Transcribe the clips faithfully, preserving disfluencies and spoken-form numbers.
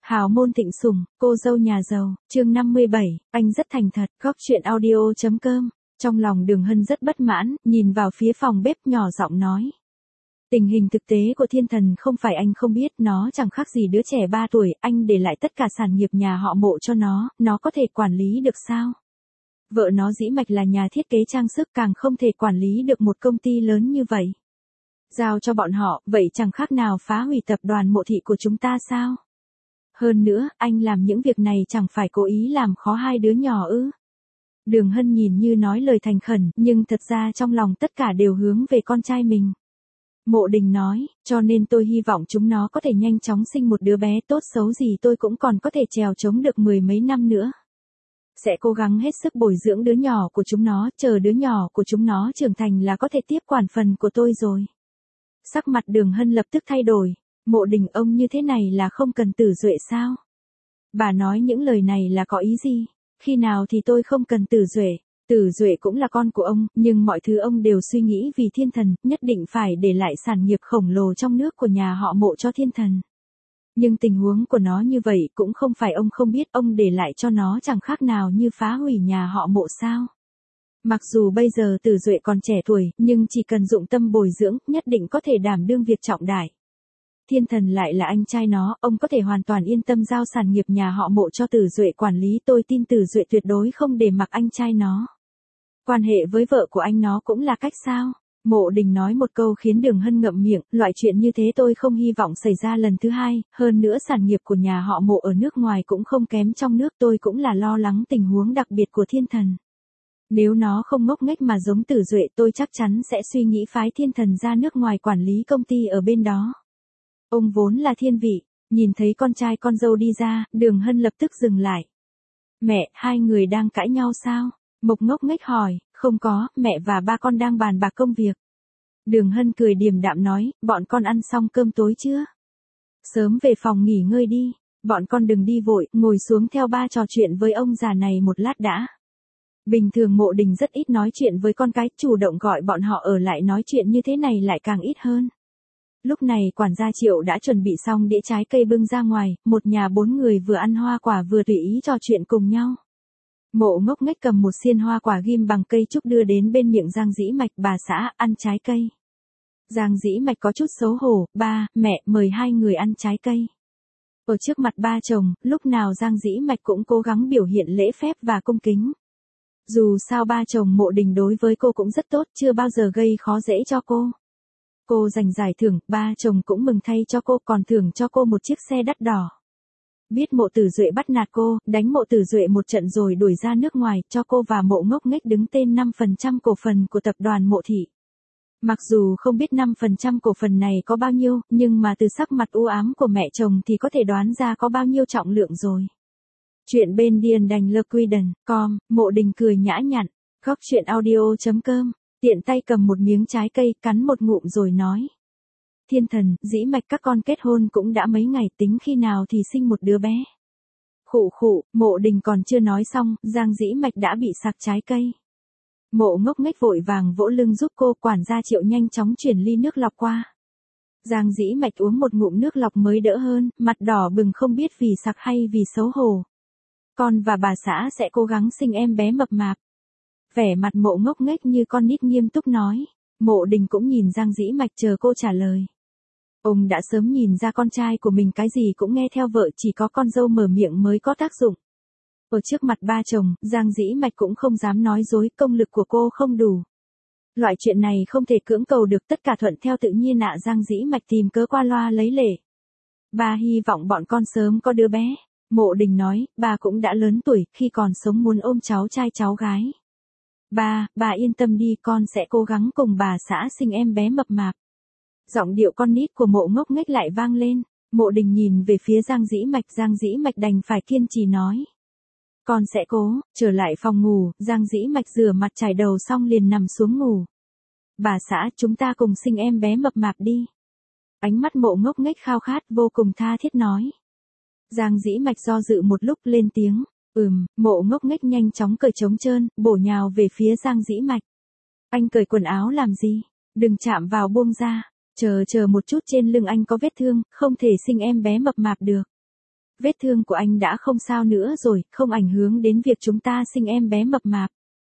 Hào môn thịnh sủng, cô dâu nhà giàu, chương năm mươi bảy, anh rất thành thật, góc chuyện audio.com. Trong lòng Đường Hân rất bất mãn, nhìn vào phía phòng bếp nhỏ giọng nói. Tình hình thực tế của Thiên Thần không phải anh không biết, nó chẳng khác gì đứa trẻ ba tuổi, anh để lại tất cả sản nghiệp nhà họ Mộ cho nó, nó có thể quản lý được sao? Vợ nó Dĩ Mạch là nhà thiết kế trang sức, càng không thể quản lý được một công ty lớn như vậy. Giao cho bọn họ, vậy chẳng khác nào phá hủy tập đoàn Mộ thị của chúng ta sao? Hơn nữa, anh làm những việc này chẳng phải cố ý làm khó hai đứa nhỏ ư? Đường Hân nhìn như nói lời thành khẩn, nhưng thật ra trong lòng tất cả đều hướng về con trai mình. Mộ Đình nói, cho nên tôi hy vọng chúng nó có thể nhanh chóng sinh một đứa bé, tốt xấu gì tôi cũng còn có thể trèo chống được mười mấy năm nữa. Sẽ cố gắng hết sức bồi dưỡng đứa nhỏ của chúng nó, chờ đứa nhỏ của chúng nó trưởng thành là có thể tiếp quản phần của tôi rồi. Sắc mặt Đường Hân lập tức thay đổi. Mộ Đình, ông như thế này là không cần Tử Duệ sao? Bà nói những lời này là có ý gì? Khi nào thì tôi không cần Tử Duệ? Tử Duệ cũng là con của ông, nhưng mọi thứ ông đều suy nghĩ vì Thiên Thần, nhất định phải để lại sản nghiệp khổng lồ trong nước của nhà họ Mộ cho Thiên Thần. Nhưng tình huống của nó như vậy cũng không phải ông không biết, ông để lại cho nó chẳng khác nào như phá hủy nhà họ Mộ sao? Mặc dù bây giờ Tử Duệ còn trẻ tuổi, nhưng chỉ cần dụng tâm bồi dưỡng, nhất định có thể đảm đương việc trọng đại. Thiên Thần lại là anh trai nó, ông có thể hoàn toàn yên tâm giao sản nghiệp nhà họ Mộ cho Tử Duệ quản lý, tôi tin Tử Duệ tuyệt đối không để mặc anh trai nó. Quan hệ với vợ của anh nó cũng là cách sao? Mộ Đình nói một câu khiến Đường Hân ngậm miệng, loại chuyện như thế tôi không hy vọng xảy ra lần thứ hai, hơn nữa sản nghiệp của nhà họ Mộ ở nước ngoài cũng không kém trong nước, tôi cũng là lo lắng tình huống đặc biệt của Thiên Thần. Nếu nó không ngốc nghếch mà giống Tử Duệ, tôi chắc chắn sẽ suy nghĩ phái Thiên Thần ra nước ngoài quản lý công ty ở bên đó. Ông vốn là thiên vị, nhìn thấy con trai con dâu đi ra, Đường Hân lập tức dừng lại. Mẹ, hai người đang cãi nhau sao? Mộc ngốc nghếch hỏi, không có, mẹ và ba con đang bàn bạc công việc. Đường Hân cười điềm đạm nói, bọn con ăn xong cơm tối chưa? Sớm về phòng nghỉ ngơi đi, bọn con đừng đi vội, ngồi xuống theo ba trò chuyện với ông già này một lát đã. Bình thường Mộ Đình rất ít nói chuyện với con cái, chủ động gọi bọn họ ở lại nói chuyện như thế này lại càng ít hơn. Lúc này quản gia Triệu đã chuẩn bị xong đĩa trái cây bưng ra ngoài, một nhà bốn người vừa ăn hoa quả vừa tùy ý trò chuyện cùng nhau. Mộ ngốc nghếch cầm một xiên hoa quả ghim bằng cây trúc đưa đến bên miệng Giang Dĩ Mạch, bà xã, ăn trái cây. Giang Dĩ Mạch có chút xấu hổ, ba, mẹ, mời hai người ăn trái cây. Ở trước mặt ba chồng, lúc nào Giang Dĩ Mạch cũng cố gắng biểu hiện lễ phép và cung kính. Dù sao ba chồng Mộ Đình đối với cô cũng rất tốt, chưa bao giờ gây khó dễ cho cô. Cô giành giải thưởng, ba chồng cũng mừng thay cho cô, còn thưởng cho cô một chiếc xe đắt đỏ. Biết Mộ Tử Duệ bắt nạt cô, đánh Mộ Tử Duệ một trận rồi đuổi ra nước ngoài, cho cô và Mộ ngốc nghếch đứng tên năm phần trăm cổ phần của tập đoàn Mộ thị. Mặc dù không biết năm phần trăm cổ phần này có bao nhiêu, nhưng mà từ sắc mặt u ám của mẹ chồng thì có thể đoán ra có bao nhiêu trọng lượng rồi. Chuyện bên điền đành lơ quy đần, com, Mộ Đình cười nhã nhặn, góc chuyện audio.com. Tiện tay cầm một miếng trái cây, cắn một ngụm rồi nói. Thiên Thần, Dĩ Mạch các con kết hôn cũng đã mấy ngày, tính khi nào thì sinh một đứa bé. Khụ khụ, Mộ Đình còn chưa nói xong, Giang Dĩ Mạch đã bị sặc trái cây. Mộ ngốc nghếch vội vàng vỗ lưng giúp cô, quản gia Triệu nhanh chóng chuyển ly nước lọc qua. Giang Dĩ Mạch uống một ngụm nước lọc mới đỡ hơn, mặt đỏ bừng không biết vì sặc hay vì xấu hổ. Con và bà xã sẽ cố gắng sinh em bé mập mạp. Vẻ mặt Mộ ngốc nghếch như con nít nghiêm túc nói. Mộ Đình cũng nhìn Giang Dĩ Mạch chờ cô trả lời. Ông đã sớm nhìn ra con trai của mình cái gì cũng nghe theo vợ, chỉ có con dâu mở miệng mới có tác dụng. Ở trước mặt ba chồng, Giang Dĩ Mạch cũng không dám nói dối, công lực của cô không đủ. Loại chuyện này không thể cưỡng cầu được, tất cả thuận theo tự nhiên ạ. Giang Dĩ Mạch tìm cớ qua loa lấy lệ. Ba hy vọng bọn con sớm có đứa bé. Mộ Đình nói, ba cũng đã lớn tuổi, khi còn sống muốn ôm cháu trai cháu gái. Ba, bà yên tâm đi, con sẽ cố gắng cùng bà xã sinh em bé mập mạp. Giọng điệu con nít của Mộ ngốc nghếch lại vang lên. Mộ Đình nhìn về phía Giang Dĩ Mạch, Giang Dĩ Mạch đành phải kiên trì nói. Con sẽ cố, trở lại phòng ngủ, Giang Dĩ Mạch rửa mặt chải đầu xong liền nằm xuống ngủ. Bà xã, chúng ta cùng sinh em bé mập mạp đi. Ánh mắt Mộ ngốc nghếch khao khát vô cùng tha thiết nói. Giang Dĩ Mạch do dự một lúc lên tiếng. Ừm, Mộ ngốc nghếch nhanh chóng cởi trống trơn, bổ nhào về phía Giang Dĩ Mạch. Anh cởi quần áo làm gì? Đừng chạm vào, buông ra. Chờ chờ một chút, trên lưng anh có vết thương, không thể sinh em bé mập mạp được. Vết thương của anh đã không sao nữa rồi, không ảnh hưởng đến việc chúng ta sinh em bé mập mạp.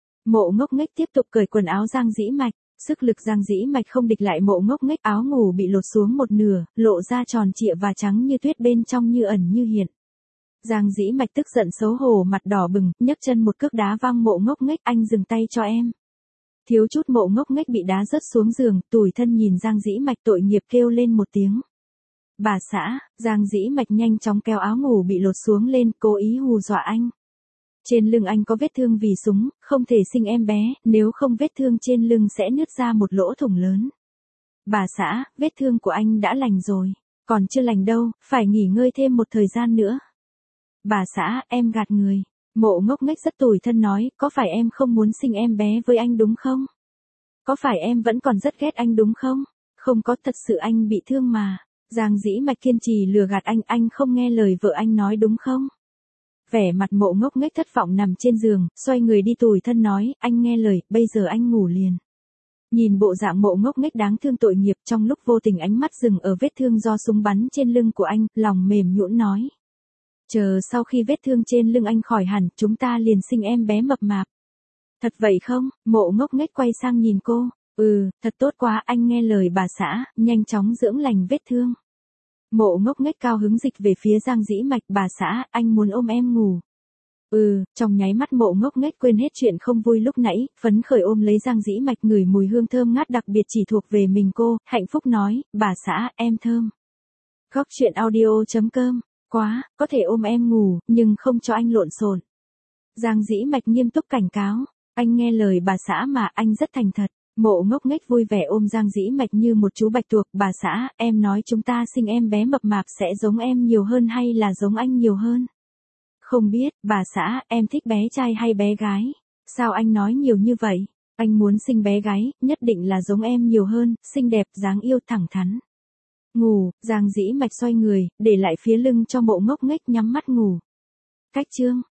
Mộ Ngốc Nghếch tiếp tục cởi quần áo Giang Dĩ Mạch, sức lực Giang Dĩ Mạch không địch lại Mộ Ngốc Nghếch, áo ngủ bị lột xuống một nửa, lộ ra tròn trịa và trắng như tuyết, bên trong như ẩn như hiện. Giang Dĩ Mạch tức giận xấu hổ, mặt đỏ bừng, nhấc chân một cước đá văng Mộ Ngốc Nghếch, anh dừng tay cho em. Thiếu chút Mộ Ngốc Nghếch bị đá rớt xuống giường, tủi thân nhìn Giang Dĩ Mạch tội nghiệp kêu lên một tiếng. Bà xã, Giang Dĩ Mạch nhanh chóng kéo áo ngủ bị lột xuống lên, cố ý hù dọa anh. Trên lưng anh có vết thương vì súng, không thể sinh em bé, nếu không vết thương trên lưng sẽ nứt ra một lỗ thủng lớn. Bà xã, vết thương của anh đã lành rồi. Còn chưa lành đâu, phải nghỉ ngơi thêm một thời gian nữa. Bà xã, em gạt người. Mộ Ngốc Nghếch rất tủi thân nói, có phải em không muốn sinh em bé với anh đúng không? Có phải em vẫn còn rất ghét anh đúng không? Không có, thật sự anh bị thương mà. Giang Dĩ Mạch kiên trì lừa gạt anh, anh không nghe lời vợ anh nói đúng không? Vẻ mặt Mộ Ngốc Nghếch thất vọng nằm trên giường, xoay người đi tủi thân nói, anh nghe lời, bây giờ anh ngủ liền. Nhìn bộ dạng Mộ Ngốc Nghếch đáng thương tội nghiệp, trong lúc vô tình ánh mắt dừng ở vết thương do súng bắn trên lưng của anh, lòng mềm nhũn nói. Chờ sau khi vết thương trên lưng anh khỏi hẳn, chúng ta liền sinh em bé mập mạp. Thật vậy không? Mộ Ngốc Nghếch quay sang nhìn cô. Ừ, thật tốt quá, anh nghe lời bà xã, nhanh chóng dưỡng lành vết thương. Mộ Ngốc Nghếch cao hứng dịch về phía Giang Dĩ Mạch, bà xã, anh muốn ôm em ngủ. Ừ, trong nháy mắt Mộ Ngốc Nghếch quên hết chuyện không vui lúc nãy, phấn khởi ôm lấy Giang Dĩ Mạch, ngửi mùi hương thơm ngát đặc biệt chỉ thuộc về mình cô, hạnh phúc nói, bà xã, em thơm. Góc truyện audio chấm com, quá, có thể ôm em ngủ, nhưng không cho anh lộn xộn. Giang Dĩ Mạch nghiêm túc cảnh cáo, anh nghe lời bà xã mà, anh rất thành thật. Mộ Ngốc Nghếch vui vẻ ôm Giang Dĩ Mạch như một chú bạch tuộc, bà xã, em nói chúng ta sinh em bé mập mạp sẽ giống em nhiều hơn hay là giống anh nhiều hơn? Không biết, bà xã, em thích bé trai hay bé gái? Sao anh nói nhiều như vậy? Anh muốn sinh bé gái, nhất định là giống em nhiều hơn, xinh đẹp, dáng yêu, thẳng thắn. Ngủ, Giang Dĩ Mạch xoay người, để lại phía lưng cho Mộ Ngốc Nghếch nhắm mắt ngủ. Cách chương